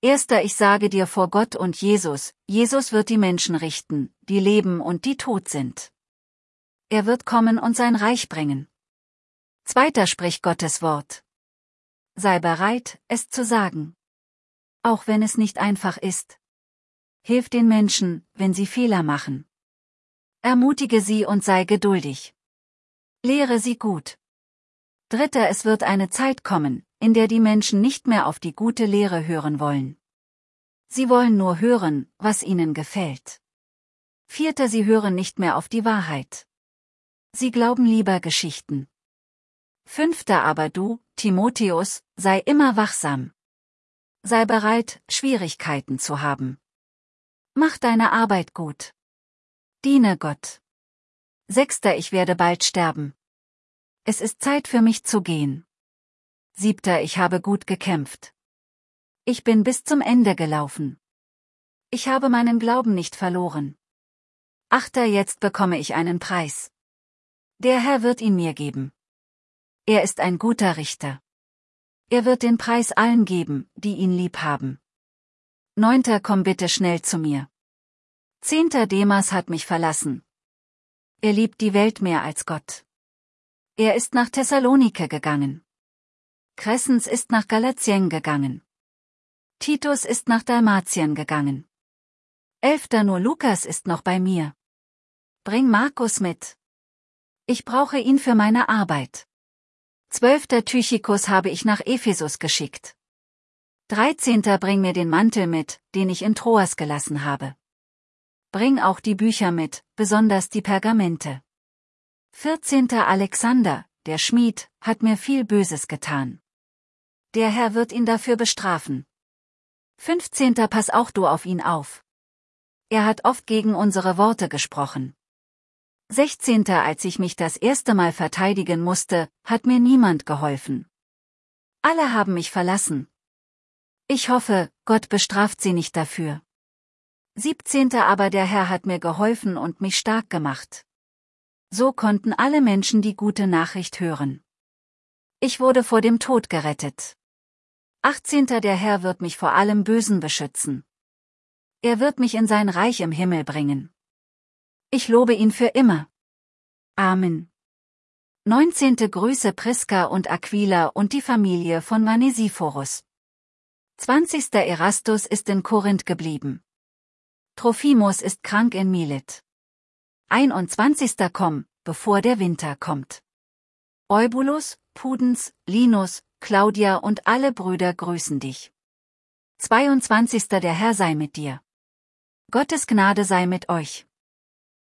Erster, ich sage dir vor Gott und Jesus wird die Menschen richten, die leben und die tot sind. Er wird kommen und sein Reich bringen. Zweiter, spricht Gottes Wort. Sei bereit, es zu sagen. Auch wenn es nicht einfach ist. Hilf den Menschen, wenn sie Fehler machen. Ermutige sie und sei geduldig. Lehre sie gut. Dritter, es wird eine Zeit kommen, in der die Menschen nicht mehr auf die gute Lehre hören wollen. Sie wollen nur hören, was ihnen gefällt. Vierter, sie hören nicht mehr auf die Wahrheit. Sie glauben lieber Geschichten. Fünfter, aber du, Timotheus, sei immer wachsam. Sei bereit, Schwierigkeiten zu haben. Mach deine Arbeit gut. Diene Gott. Sechster, ich werde bald sterben. Es ist Zeit für mich zu gehen. Siebter, ich habe gut gekämpft. Ich bin bis zum Ende gelaufen. Ich habe meinen Glauben nicht verloren. Achter, jetzt bekomme ich einen Preis. Der Herr wird ihn mir geben. Er ist ein guter Richter. Er wird den Preis allen geben, die ihn lieb haben. Neunter, komm bitte schnell zu mir. Zehnter, Demas hat mich verlassen. Er liebt die Welt mehr als Gott. Er ist nach Thessalonike gegangen. Crescens ist nach Galatien gegangen. Titus ist nach Dalmatien gegangen. 11. Nur Lukas ist noch bei mir. Bring Markus mit. Ich brauche ihn für meine Arbeit. 12. Tychikus habe ich nach Ephesus geschickt. 13. Bring mir den Mantel mit, den ich in Troas gelassen habe. Bring auch die Bücher mit, besonders die Pergamente. 14. Alexander, der Schmied, hat mir viel Böses getan. Der Herr wird ihn dafür bestrafen. 15. Pass auch du auf ihn auf. Er hat oft gegen unsere Worte gesprochen. 16. Als ich mich das erste Mal verteidigen musste, hat mir niemand geholfen. Alle haben mich verlassen. Ich hoffe, Gott bestraft sie nicht dafür. 17. Aber der Herr hat mir geholfen und mich stark gemacht. So konnten alle Menschen die gute Nachricht hören. Ich wurde vor dem Tod gerettet. 18. Der Herr wird mich vor allem Bösen beschützen. Er wird mich in sein Reich im Himmel bringen. Ich lobe ihn für immer. Amen. 19. Grüße Priska und Aquila und die Familie von Onesiphorus. 20. Erastus ist in Korinth geblieben. Trophimus ist krank in Milet. 21. Komm, bevor der Winter kommt. Eubulus, Pudens, Linus, Claudia und alle Brüder grüßen dich. 22. Der Herr sei mit dir. Gottes Gnade sei mit euch.